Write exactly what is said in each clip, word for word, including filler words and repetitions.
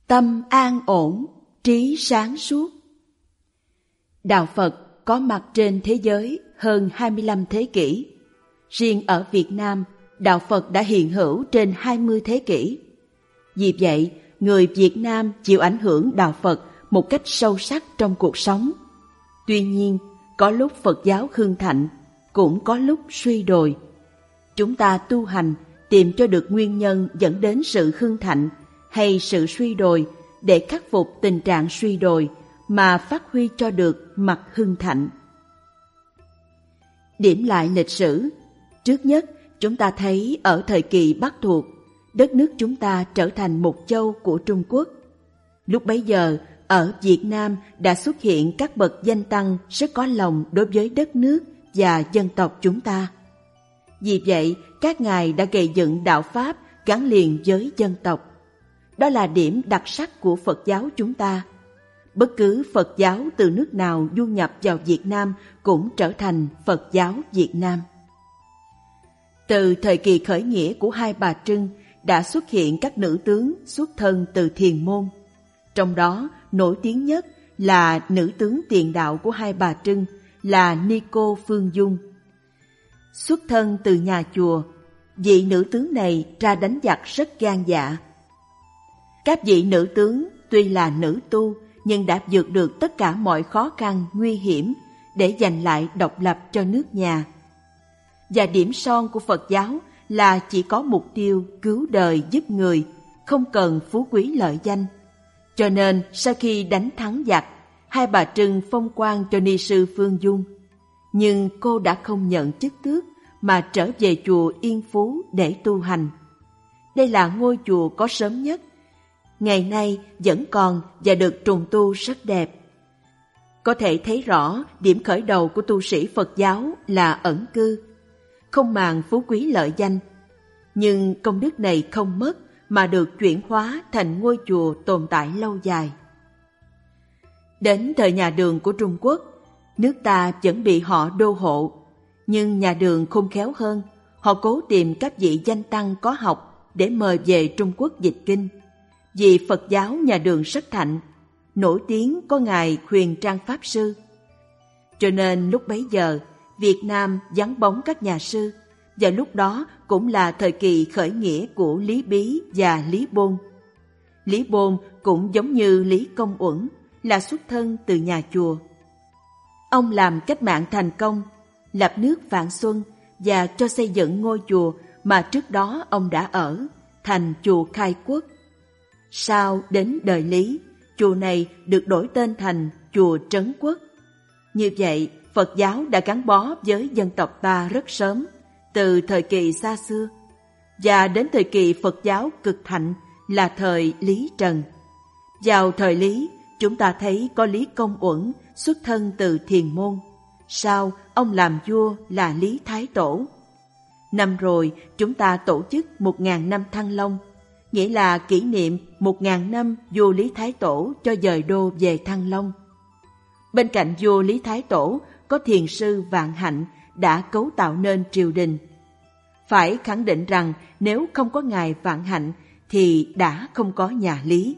tâm an ổn, trí sáng suốt. Đạo Phật có mặt trên thế giới hơn hai mươi lăm thế kỷ. Riêng ở Việt Nam, Đạo Phật đã hiện hữu trên hai mươi thế kỷ. Vì vậy, người Việt Nam chịu ảnh hưởng Đạo Phật một cách sâu sắc trong cuộc sống. Tuy nhiên, có lúc Phật giáo hưng thịnh, cũng có lúc suy đồi. Chúng ta tu hành tìm cho được nguyên nhân dẫn đến sự hưng thịnh hay sự suy đồi để khắc phục tình trạng suy đồi mà phát huy cho được mặt hưng thịnh. Điểm lại lịch sử. Trước nhất, chúng ta thấy ở thời kỳ Bắc thuộc, đất nước chúng ta trở thành một châu của Trung Quốc. Lúc bấy giờ, ở Việt Nam đã xuất hiện các bậc danh tăng rất có lòng đối với đất nước và dân tộc chúng ta. Vì vậy, các ngài đã gây dựng đạo Pháp gắn liền với dân tộc. Đó là điểm đặc sắc của Phật giáo chúng ta. Bất cứ Phật giáo từ nước nào du nhập vào Việt Nam cũng trở thành Phật giáo Việt Nam. Từ thời kỳ khởi nghĩa của Hai Bà Trưng đã xuất hiện các nữ tướng xuất thân từ thiền môn. Trong đó, nổi tiếng nhất là nữ tướng tiền đạo của Hai Bà Trưng là Ni Cô Phương Dung. Xuất thân từ nhà chùa, vị nữ tướng này ra đánh giặc rất gan dạ. Các vị nữ tướng tuy là nữ tu nhưng đã vượt được tất cả mọi khó khăn, nguy hiểm để giành lại độc lập cho nước nhà. Và điểm son của Phật giáo là chỉ có mục tiêu cứu đời giúp người, không cần phú quý lợi danh. Cho nên sau khi đánh thắng giặc, Hai Bà Trưng phong quan cho ni sư Phương Dung. Nhưng cô đã không nhận chức tước mà trở về chùa Yên Phú để tu hành. Đây là ngôi chùa có sớm nhất. Ngày nay vẫn còn và được trùng tu rất đẹp. Có thể thấy rõ điểm khởi đầu của tu sĩ Phật giáo là ẩn cư, không màng phú quý lợi danh. Nhưng công đức này không mất mà được chuyển hóa thành ngôi chùa tồn tại lâu dài. Đến thời nhà Đường của Trung Quốc, nước ta vẫn bị họ đô hộ. Nhưng nhà Đường khôn khéo hơn, họ cố tìm các vị danh tăng có học để mời về Trung Quốc dịch kinh. Vì Phật giáo nhà Đường rất thạnh, nổi tiếng có ngài Huyền Trang Pháp Sư. Cho nên lúc bấy giờ, Việt Nam vắng bóng các nhà sư, và lúc đó cũng là thời kỳ khởi nghĩa của Lý Bí và Lý Bôn. Lý Bôn cũng giống như Lý Công Uẩn, là xuất thân từ nhà chùa. Ông làm cách mạng thành công, lập nước Vạn Xuân và cho xây dựng ngôi chùa mà trước đó ông đã ở, thành chùa Khai Quốc. Sau đến đời Lý, chùa này được đổi tên thành chùa Trấn Quốc. Như vậy, Phật giáo đã gắn bó với dân tộc ta rất sớm, từ thời kỳ xa xưa, và đến thời kỳ Phật giáo cực thịnh là thời Lý Trần. Vào thời Lý, chúng ta thấy có Lý Công Uẩn xuất thân từ thiền môn. Sau, ông làm vua là Lý Thái Tổ. Năm rồi, chúng ta tổ chức một ngàn năm Thăng Long, nghĩa là kỷ niệm một ngàn năm vua Lý Thái Tổ cho dời đô về Thăng Long. Bên cạnh vua Lý Thái Tổ có thiền sư Vạn Hạnh đã cấu tạo nên triều đình. Phải khẳng định rằng nếu không có ngài Vạn Hạnh thì đã không có nhà Lý.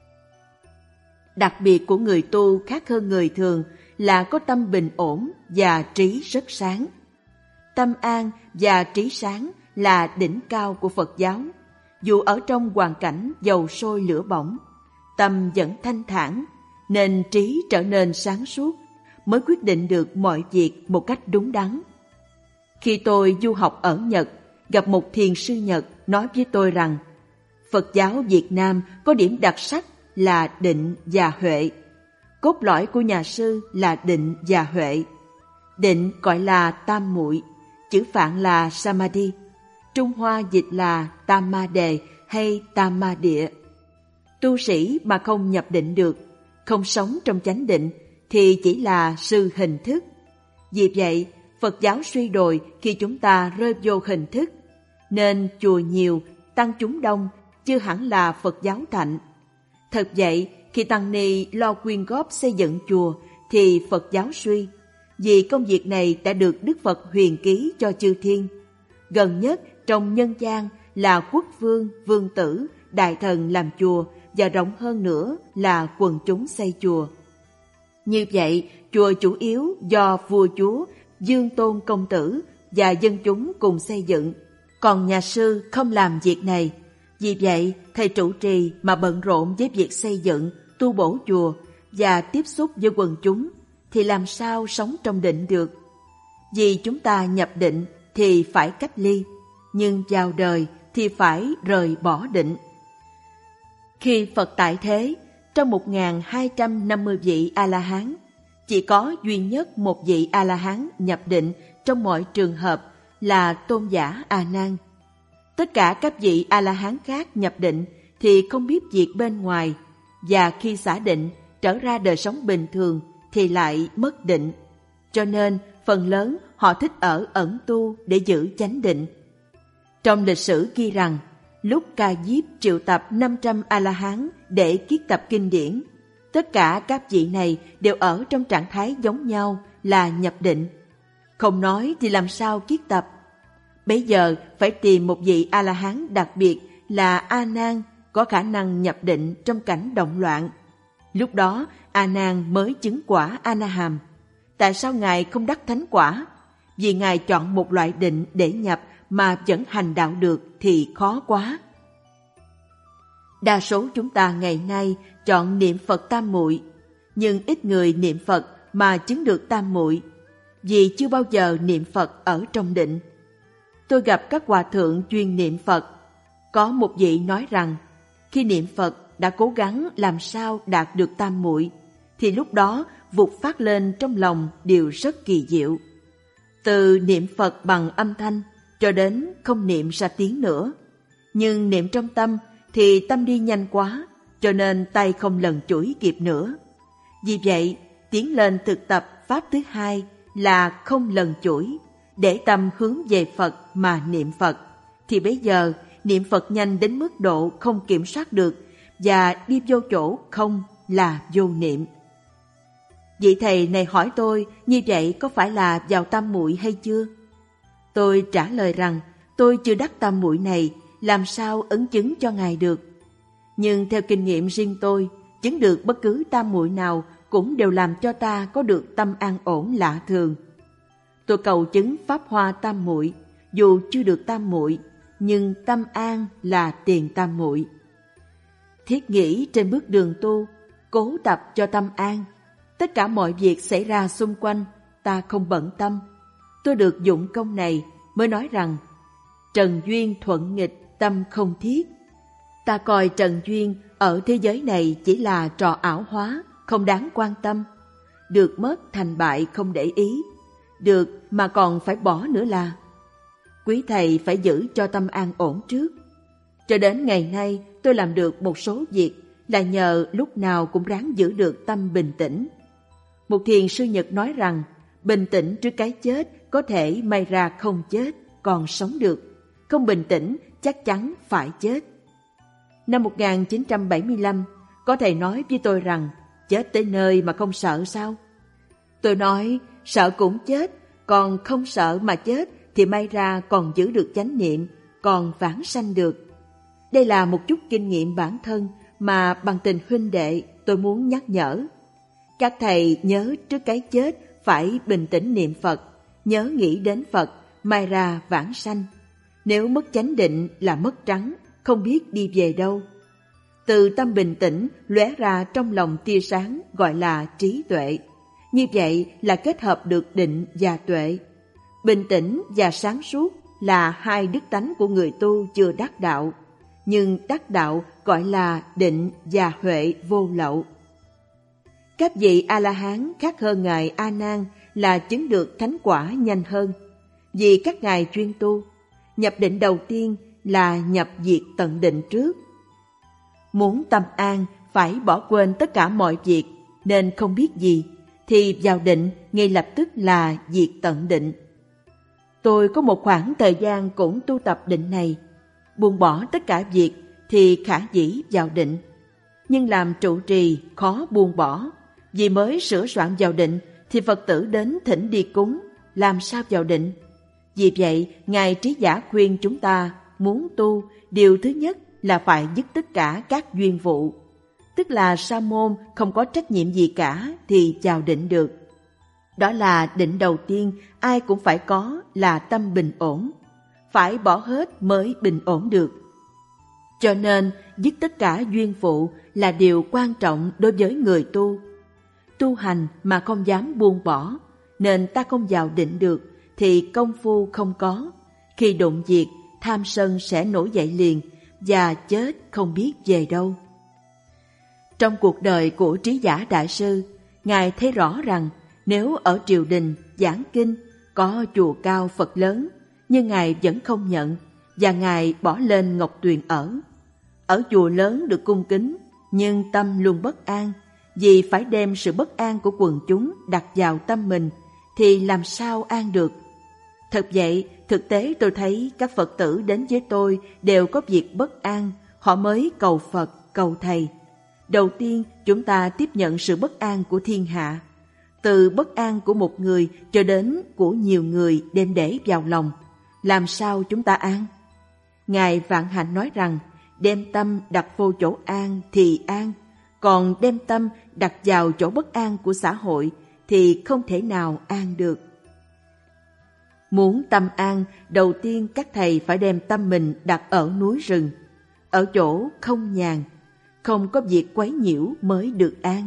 Đặc biệt của người tu khác hơn người thường là có tâm bình ổn và trí rất sáng. Tâm an và trí sáng là đỉnh cao của Phật giáo. Dù ở trong hoàn cảnh dầu sôi lửa bỏng, tâm vẫn thanh thản, nên trí trở nên sáng suốt, mới quyết định được mọi việc một cách đúng đắn. Khi tôi du học ở Nhật, gặp một thiền sư Nhật nói với tôi rằng Phật giáo Việt Nam có điểm đặc sắc là định và huệ. Cốt lõi của nhà sư là định và huệ. Định gọi là tam muội, chữ Phạn là Samadhi, Trung Hoa dịch là Tam Ma Đề hay Tam Ma Địa. Tu sĩ mà không nhập định được, không sống trong chánh định thì chỉ là sư hình thức. Vì vậy, Phật giáo suy đồi khi chúng ta rơi vô hình thức, nên chùa nhiều, tăng chúng đông, chưa hẳn là Phật giáo thạnh. Thật vậy, khi tăng ni lo quyên góp xây dựng chùa thì Phật giáo suy, vì công việc này đã được Đức Phật huyền ký cho chư thiên. Gần nhất trong nhân gian là quốc vương, vương tử, đại thần làm chùa và rộng hơn nữa là quần chúng xây chùa. Như vậy, chùa chủ yếu do vua chúa, dương tôn công tử và dân chúng cùng xây dựng, còn nhà sư không làm việc này. Vì vậy, thầy trụ trì mà bận rộn với việc xây dựng, tu bổ chùa và tiếp xúc với quần chúng, thì làm sao sống trong định được? Vì chúng ta nhập định thì phải cách ly, nhưng vào đời thì phải rời bỏ định. Khi Phật tại thế, trong một nghìn hai trăm năm mươi vị A-la-hán, chỉ có duy nhất một vị A-la-hán nhập định trong mọi trường hợp là tôn giả A Nan. Tất cả các vị A-la-hán khác nhập định thì không biết việc bên ngoài, và khi xả định trở ra đời sống bình thường thì lại mất định. Cho nên phần lớn họ thích ở ẩn tu để giữ chánh định. Trong lịch sử ghi rằng, lúc Ca Diếp triệu tập năm trăm A-la-hán để kiết tập kinh điển, tất cả các vị này đều ở trong trạng thái giống nhau là nhập định. Không nói thì làm sao kiết tập? Bây giờ phải tìm một vị A-la-hán đặc biệt là A Nan có khả năng nhập định trong cảnh động loạn. Lúc đó A Nan mới chứng quả A Na Hàm. Tại sao Ngài không đắc thánh quả? Vì Ngài chọn một loại định để nhập mà vẫn hành đạo được thì khó quá. Đa số chúng ta ngày nay chọn niệm Phật tam muội, nhưng ít người niệm Phật mà chứng được tam muội, vì chưa bao giờ niệm Phật ở trong định. Tôi gặp các hòa thượng chuyên niệm Phật. Có một vị nói rằng, khi niệm Phật đã cố gắng làm sao đạt được tam muội, thì lúc đó vụt phát lên trong lòng điều rất kỳ diệu. Từ niệm Phật bằng âm thanh cho đến không niệm ra tiếng nữa. Nhưng niệm trong tâm thì tâm đi nhanh quá, cho nên tay không lần chuỗi kịp nữa. Vì vậy, tiến lên thực tập pháp thứ hai là không lần chuỗi, để tâm hướng về Phật mà niệm Phật, thì bây giờ niệm Phật nhanh đến mức độ không kiểm soát được, và đi vô chỗ không là vô niệm. Vị thầy này hỏi tôi, như vậy có phải là vào tam muội hay chưa? Tôi trả lời rằng, tôi chưa đắc tam muội này, làm sao ấn chứng cho Ngài được. Nhưng theo kinh nghiệm riêng tôi, chứng được bất cứ tam muội nào cũng đều làm cho ta có được tâm an ổn lạ thường. Tôi cầu chứng pháp hoa tam muội, dù chưa được tam muội, nhưng tâm an là tiền tam muội. Thiết nghĩ trên bước đường tu, cố tập cho tâm an. Tất cả mọi việc xảy ra xung quanh, ta không bận tâm. Tôi được dụng công này mới nói rằng, trần duyên thuận nghịch tâm không thiết. Ta coi trần duyên ở thế giới này chỉ là trò ảo hóa, không đáng quan tâm. Được mất thành bại không để ý, được mà còn phải bỏ nữa là. Quý thầy phải giữ cho tâm an ổn trước. Cho đến ngày nay tôi làm được một số việc là nhờ lúc nào cũng ráng giữ được tâm bình tĩnh. Một thiền sư Nhật nói rằng, bình tĩnh trước cái chết có thể may ra không chết, còn sống được. Không bình tĩnh chắc chắn phải chết. Năm một nghìn chín trăm bảy mươi lăm, có thầy nói với tôi rằng, chết tới nơi mà không sợ sao? Tôi nói, sợ cũng chết, còn không sợ mà chết thì may ra còn giữ được chánh niệm, còn vãng sanh được. Đây là một chút kinh nghiệm bản thân mà bằng tình huynh đệ tôi muốn nhắc nhở. Các thầy nhớ trước cái chết phải bình tĩnh niệm Phật, nhớ nghĩ đến Phật, may ra vãng sanh. Nếu mất chánh định là mất trắng, không biết đi về đâu. Từ tâm bình tĩnh lóe ra trong lòng tia sáng gọi là trí tuệ. Như vậy là kết hợp được định và tuệ. Bình tĩnh và sáng suốt là hai đức tánh của người tu chưa đắc đạo, nhưng đắc đạo gọi là định và huệ vô lậu. Các vị A-la-hán khác hơn Ngài A Nan là chứng được thánh quả nhanh hơn, vì các ngài chuyên tu. Nhập định đầu tiên là nhập diệt tận định trước. Muốn tâm an phải bỏ quên tất cả mọi việc nên không biết gì, thì vào định ngay lập tức là diệt tận định. Tôi có một khoảng thời gian cũng tu tập định này, buông bỏ tất cả việc thì khả dĩ vào định. Nhưng làm trụ trì khó buông bỏ, vì mới sửa soạn vào định thì Phật tử đến thỉnh đi cúng, làm sao vào định? Vì vậy, Ngài Trí Giả khuyên chúng ta muốn tu, điều thứ nhất là phải dứt tất cả các duyên vụ, tức là sa môn không có trách nhiệm gì cả thì vào định được. Đó là định đầu tiên ai cũng phải có, là tâm bình ổn. Phải bỏ hết mới bình ổn được. Cho nên dứt tất cả duyên phụ là điều quan trọng đối với người tu. Tu hành mà không dám buông bỏ, nên ta không vào định được, thì công phu không có. Khi đụng diệt, tham sân sẽ nổi dậy liền, và chết không biết về đâu. Trong cuộc đời của Trí Giả Đại Sư, Ngài thấy rõ rằng nếu ở triều đình giảng kinh có chùa cao Phật lớn, nhưng Ngài vẫn không nhận, và Ngài bỏ lên Ngọc Tuyền ở. Ở chùa lớn được cung kính, nhưng tâm luôn bất an, vì phải đem sự bất an của quần chúng đặt vào tâm mình, thì làm sao an được. Thật vậy, thực tế tôi thấy các Phật tử đến với tôi đều có việc bất an, họ mới cầu Phật, cầu Thầy. Đầu tiên, chúng ta tiếp nhận sự bất an của thiên hạ. Từ bất an của một người cho đến của nhiều người đem để vào lòng. Làm sao chúng ta an? Ngài Vạn Hạnh nói rằng, đem tâm đặt vô chỗ an thì an, còn đem tâm đặt vào chỗ bất an của xã hội thì không thể nào an được. Muốn tâm an, đầu tiên các thầy phải đem tâm mình đặt ở núi rừng, ở chỗ không nhàn, không có việc quấy nhiễu mới được an.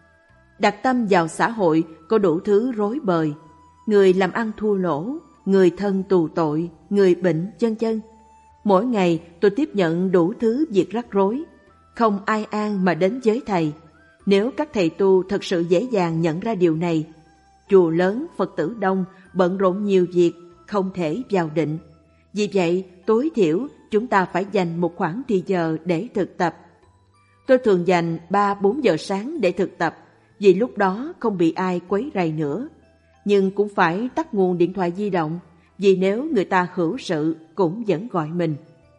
Đặt tâm vào xã hội có đủ thứ rối bời, người làm ăn thua lỗ, người thân tù tội, người bệnh, vân vân. Mỗi ngày tôi tiếp nhận đủ thứ việc rắc rối, không ai an mà đến với thầy. Nếu các thầy tu thật sự dễ dàng nhận ra điều này, chùa lớn, Phật tử đông, bận rộn nhiều việc, không thể vào định. Vì vậy, tối thiểu chúng ta phải dành một khoảng thời giờ để thực tập. Tôi thường dành ba bốn giờ sáng để thực tập, vì lúc đó không bị ai quấy rầy nữa. Nhưng cũng phải tắt nguồn điện thoại di động, vì nếu người ta hữu sự cũng vẫn gọi mình.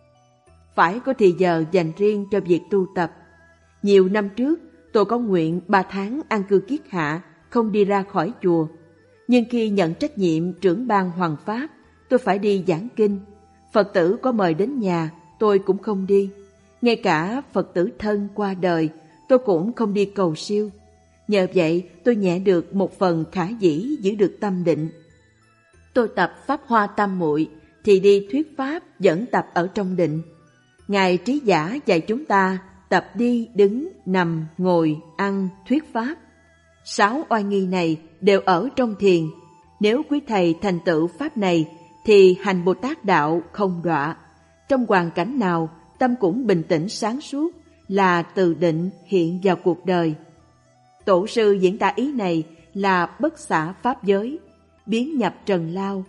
Phải có thời giờ dành riêng cho việc tu tập. Nhiều năm trước, tôi có nguyện ba tháng an cư kiết hạ, không đi ra khỏi chùa. Nhưng khi nhận trách nhiệm trưởng ban Hoàng Pháp, tôi phải đi giảng kinh. Phật tử có mời đến nhà, tôi cũng không đi. Ngay cả Phật tử thân qua đời, tôi cũng không đi cầu siêu. Nhờ vậy, tôi nhẹ được một phần khả dĩ giữ được tâm định. Tôi tập Pháp Hoa Tam Muội thì đi thuyết Pháp vẫn tập ở trong định. Ngài Trí Giả dạy chúng ta tập đi, đứng, nằm, ngồi, ăn, thuyết Pháp. Sáu oai nghi này đều ở trong thiền. Nếu quý thầy thành tựu Pháp này thì hành Bồ Tát đạo không đọa. Trong hoàn cảnh nào, tâm cũng bình tĩnh sáng suốt, là từ định hiện vào cuộc đời. Tổ sư diễn tả ý này là bất xả pháp giới, biến nhập trần lao.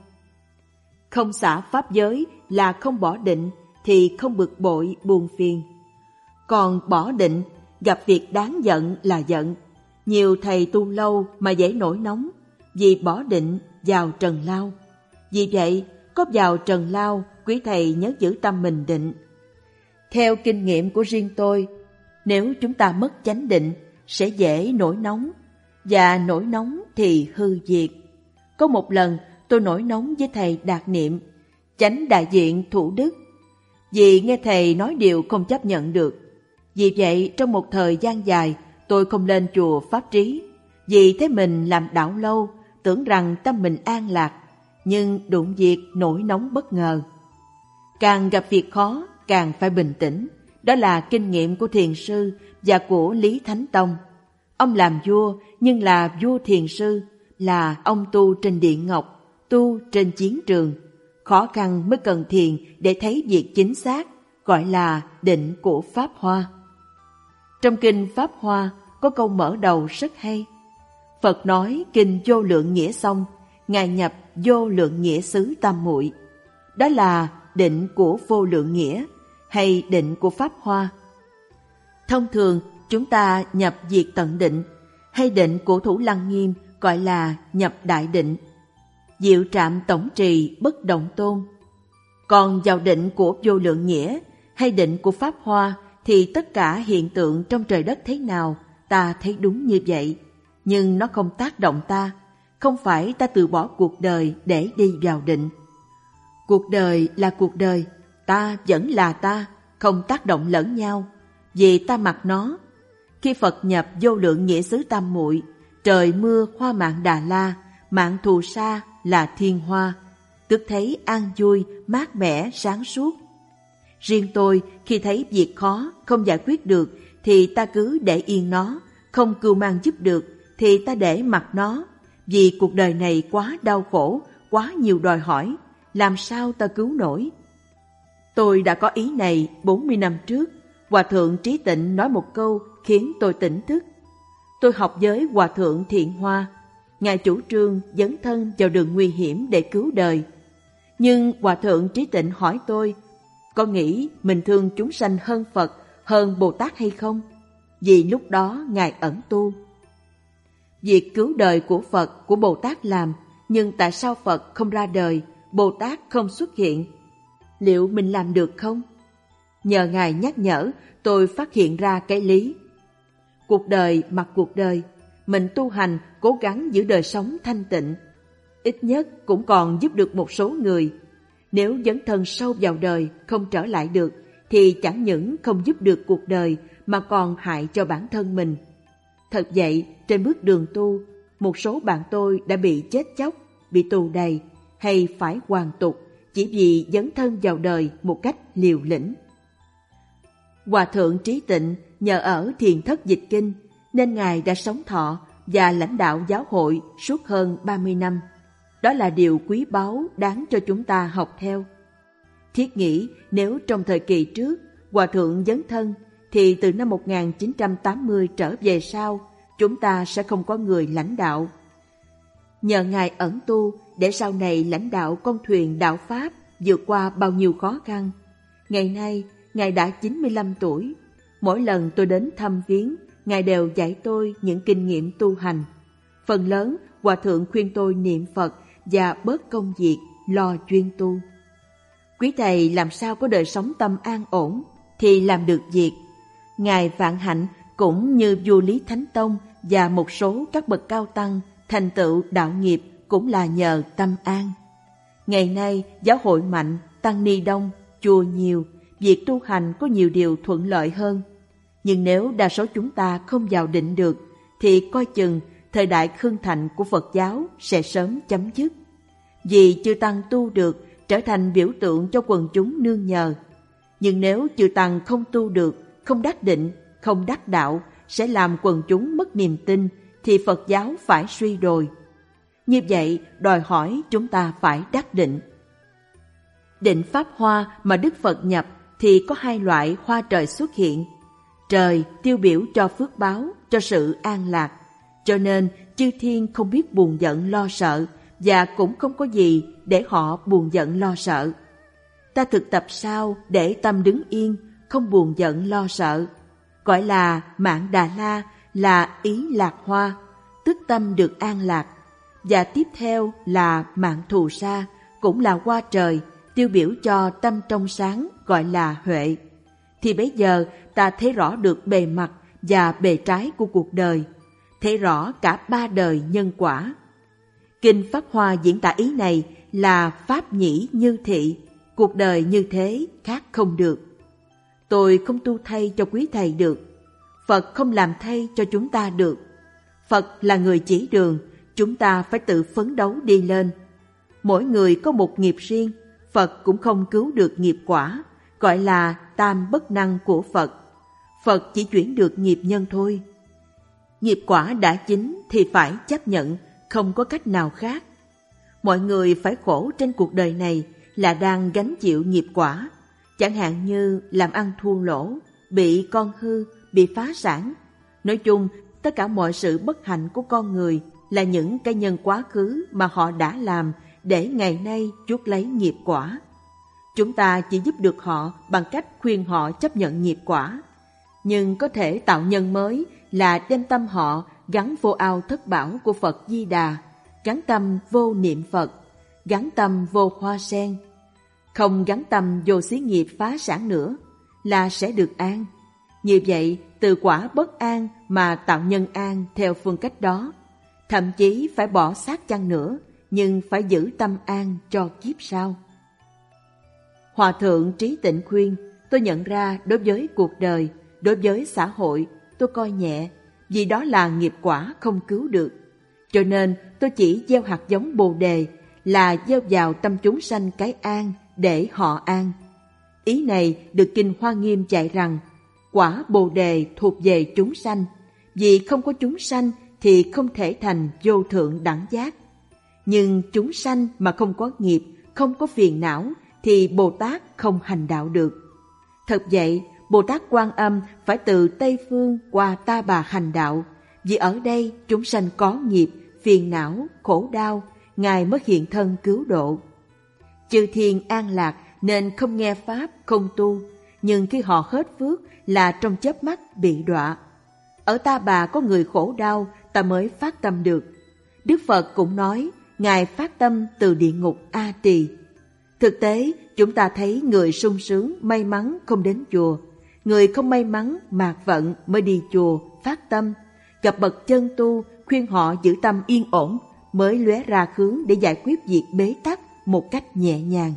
Không xả pháp giới là không bỏ định, thì không bực bội buồn phiền. Còn bỏ định, gặp việc đáng giận là giận. Nhiều thầy tu lâu mà dễ nổi nóng, vì bỏ định vào trần lao. Vì vậy, có vào trần lao, quý thầy nhớ giữ tâm mình định. Theo kinh nghiệm của riêng tôi, nếu chúng ta mất chánh định, sẽ dễ nổi nóng, và nổi nóng thì hư diệt. Có một lần tôi nổi nóng với thầy Đạt Niệm, chánh đại diện Thủ Đức, vì nghe thầy nói điều không chấp nhận được. Vì vậy trong một thời gian dài tôi không lên chùa Pháp Trí, vì thấy mình làm đạo lâu, tưởng rằng tâm mình an lạc, nhưng đụng việc nổi nóng bất ngờ. Càng gặp việc khó càng phải bình tĩnh, đó là kinh nghiệm của thiền sư và của Lý Thánh Tông. Ông làm vua nhưng là vua thiền sư, là ông tu trên điện ngọc, tu trên chiến trường. Khó khăn mới cần thiền để thấy việc chính xác, gọi là định của Pháp Hoa. Trong kinh Pháp Hoa có câu mở đầu rất hay. Phật nói kinh Vô Lượng Nghĩa xong, Ngài nhập Vô Lượng Nghĩa xứ Tam Muội. Đó là định của Vô Lượng Nghĩa hay định của Pháp Hoa. Thông thường chúng ta nhập diệt tận định, hay định của Thủ Lăng Nghiêm gọi là nhập đại định, diệu trạm tổng trì bất động tôn. Còn vào định của Vô Lượng Nghĩa hay định của Pháp Hoa thì tất cả hiện tượng trong trời đất thế nào ta thấy đúng như vậy, nhưng nó không tác động ta. Không phải ta từ bỏ cuộc đời để đi vào định. Cuộc đời là cuộc đời, ta vẫn là ta, không tác động lẫn nhau, vì ta mặc nó. Khi Phật nhập vô lượng nghĩa xứ Tam Muội, trời mưa hoa mạn Đà La, mạn thù sa là thiên hoa, tức thấy an vui, mát mẻ, sáng suốt. Riêng tôi, khi thấy việc khó, không giải quyết được, thì ta cứ để yên nó, không cưu mang giúp được, thì ta để mặc nó, vì cuộc đời này quá đau khổ, quá nhiều đòi hỏi, làm sao ta cứu nổi. Tôi đã có ý này bốn mươi năm trước. Hòa thượng Trí Tịnh nói một câu khiến tôi tỉnh thức. Tôi học với Hòa thượng Thiện Hoa. Ngài chủ trương dấn thân vào đường nguy hiểm để cứu đời. Nhưng Hòa thượng Trí Tịnh hỏi tôi, có nghĩ mình thương chúng sanh hơn Phật, hơn Bồ Tát hay không? Vì lúc đó Ngài ẩn tu. Việc cứu đời của Phật, của Bồ Tát làm, nhưng tại sao Phật không ra đời, Bồ Tát không xuất hiện? Liệu mình làm được không? Nhờ Ngài nhắc nhở, tôi phát hiện ra cái lý. Cuộc đời mặc cuộc đời, mình tu hành cố gắng giữ đời sống thanh tịnh. Ít nhất cũng còn giúp được một số người. Nếu dấn thân sâu vào đời không trở lại được, thì chẳng những không giúp được cuộc đời mà còn hại cho bản thân mình. Thật vậy, trên bước đường tu, một số bạn tôi đã bị chết chóc, bị tù đầy hay phải hoàn tục chỉ vì dấn thân vào đời một cách liều lĩnh. Hòa thượng Trí Tịnh nhờ ở thiền thất dịch kinh nên Ngài đã sống thọ và lãnh đạo giáo hội suốt hơn ba mươi năm. Đó là điều quý báu đáng cho chúng ta học theo. Thiết nghĩ nếu trong thời kỳ trước Hòa thượng dấn thân thì từ năm một nghìn chín trăm tám mươi trở về sau chúng ta sẽ không có người lãnh đạo. Nhờ Ngài ẩn tu để sau này lãnh đạo con thuyền đạo Pháp vượt qua bao nhiêu khó khăn. Ngày nay Ngài đã chín mươi lăm tuổi. Mỗi lần tôi đến thăm viếng, Ngài đều dạy tôi những kinh nghiệm tu hành. Phần lớn Hòa thượng khuyên tôi niệm Phật và bớt công việc, lo chuyên tu. Quý thầy làm sao có đời sống tâm an ổn thì làm được việc. Ngài Vạn Hạnh cũng như vua Lý Thánh Tông và một số các bậc cao tăng thành tựu đạo nghiệp cũng là nhờ tâm an. Ngày nay giáo hội mạnh, tăng ni đông, chùa nhiều, việc tu hành có nhiều điều thuận lợi hơn. Nhưng nếu đa số chúng ta không vào định được, thì coi chừng thời đại hưng thịnh của Phật giáo sẽ sớm chấm dứt. Vì chư tăng tu được trở thành biểu tượng cho quần chúng nương nhờ. Nhưng nếu chư tăng không tu được, không đắc định, không đắc đạo, sẽ làm quần chúng mất niềm tin, thì Phật giáo phải suy đồi. Như vậy, đòi hỏi chúng ta phải đắc định. Định pháp hoa mà Đức Phật nhập thì có hai loại hoa trời xuất hiện. Trời tiêu biểu cho phước báo, cho sự an lạc. Cho nên chư thiên không biết buồn giận lo sợ, và cũng không có gì để họ buồn giận lo sợ. Ta thực tập sao để tâm đứng yên, không buồn giận lo sợ? Gọi là Mạn Đà La là ý lạc hoa, tức tâm được an lạc. Và tiếp theo là Mạn Thù Sa, cũng là hoa trời, tiêu biểu cho tâm trong sáng, gọi là huệ. Thì bây giờ ta thấy rõ được bề mặt và bề trái của cuộc đời, thấy rõ cả ba đời nhân quả. Kinh Pháp Hoa diễn tả ý này là pháp nhĩ như thị, cuộc đời như thế khác không được. Tôi không tu thay cho quý thầy được, Phật không làm thay cho chúng ta được. Phật là người chỉ đường, chúng ta phải tự phấn đấu đi lên. Mỗi người có một nghiệp riêng, Phật cũng không cứu được nghiệp quả, gọi là tam bất năng của Phật. Phật chỉ chuyển được nghiệp nhân thôi. Nghiệp quả đã chín thì phải chấp nhận, không có cách nào khác. Mọi người phải khổ trên cuộc đời này là đang gánh chịu nghiệp quả, chẳng hạn như làm ăn thua lỗ, bị con hư, bị phá sản. Nói chung, tất cả mọi sự bất hạnh của con người là những cái nhân quá khứ mà họ đã làm để ngày nay chuốc lấy nghiệp quả. Chúng ta chỉ giúp được họ bằng cách khuyên họ chấp nhận nghiệp quả. Nhưng có thể tạo nhân mới là đem tâm họ gắn vô ao thất bảo của Phật Di Đà, gắn tâm vô niệm Phật, gắn tâm vô hoa sen. Không gắn tâm vô xí nghiệp phá sản nữa là sẽ được an. Như vậy, từ quả bất an mà tạo nhân an theo phương cách đó. Thậm chí phải bỏ xác chăng nữa, nhưng phải giữ tâm an cho kiếp sau. Hòa thượng Trí Tịnh khuyên, tôi nhận ra đối với cuộc đời, đối với xã hội, tôi coi nhẹ, vì đó là nghiệp quả không cứu được. Cho nên tôi chỉ gieo hạt giống Bồ Đề, là gieo vào tâm chúng sanh cái an để họ an. Ý này được Kinh Hoa Nghiêm dạy rằng quả Bồ Đề thuộc về chúng sanh, vì không có chúng sanh thì không thể thành vô thượng đẳng giác. Nhưng chúng sanh mà không có nghiệp, không có phiền não thì Bồ Tát không hành đạo được. Thật vậy, Bồ Tát Quan Âm phải từ Tây Phương qua Ta Bà hành đạo, vì ở đây chúng sanh có nghiệp, phiền não, khổ đau, Ngài mới hiện thân cứu độ. Chư thiên an lạc nên không nghe Pháp, không tu, nhưng khi họ hết phước là trong chớp mắt bị đọa. Ở Ta Bà có người khổ đau, ta mới phát tâm được. Đức Phật cũng nói, Ngài phát tâm từ địa ngục A Tỳ. Thực tế, chúng ta thấy người sung sướng, may mắn không đến chùa, người không may mắn, mạt vận mới đi chùa, phát tâm, gặp bậc chân tu, khuyên họ giữ tâm yên ổn, mới lóe ra hướng để giải quyết việc bế tắc một cách nhẹ nhàng.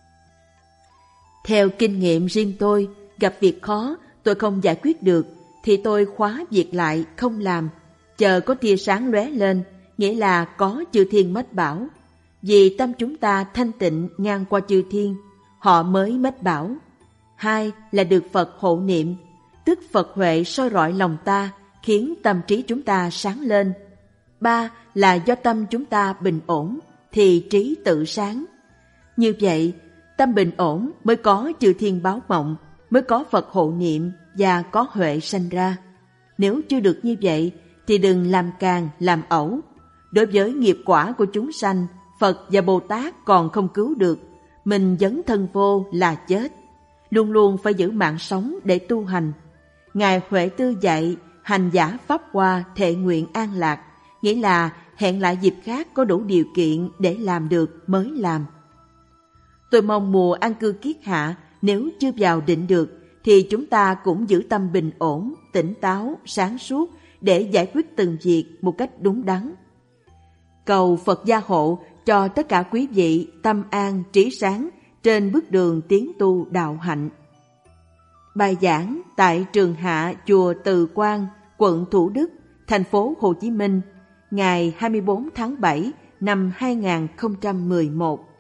Theo kinh nghiệm riêng tôi, gặp việc khó, tôi không giải quyết được, thì tôi khóa việc lại, không làm, chờ có tia sáng lóe lên, nghĩa là có chư thiên mách bảo. Vì tâm chúng ta thanh tịnh ngang qua chư thiên, họ mới mách bảo. Hai là được Phật hộ niệm, tức Phật huệ soi rọi lòng ta, khiến tâm trí chúng ta sáng lên. Ba là do tâm chúng ta bình ổn, thì trí tự sáng. Như vậy, tâm bình ổn mới có chư thiên báo mộng, mới có Phật hộ niệm và có huệ sanh ra. Nếu chưa được như vậy, thì đừng làm càng, làm ẩu. Đối với nghiệp quả của chúng sanh, Phật và Bồ Tát còn không cứu được, mình dấn thân vô là chết. Luôn luôn phải giữ mạng sống để tu hành. Ngài Huệ Tư dạy, hành giả pháp hoa thệ nguyện an lạc, nghĩa là hẹn lại dịp khác có đủ điều kiện để làm được mới làm. Tôi mong mùa an cư kiết hạ, nếu chưa vào định được, thì chúng ta cũng giữ tâm bình ổn, tỉnh táo, sáng suốt để giải quyết từng việc một cách đúng đắn. Cầu Phật gia hộ cho tất cả quý vị tâm an trí sáng trên bước đường tiến tu đạo hạnh. Bài giảng tại Trường Hạ Chùa Từ Quang, quận Thủ Đức, thành phố Hồ Chí Minh, ngày hai mươi bốn tháng bảy năm hai nghìn không trăm mười một.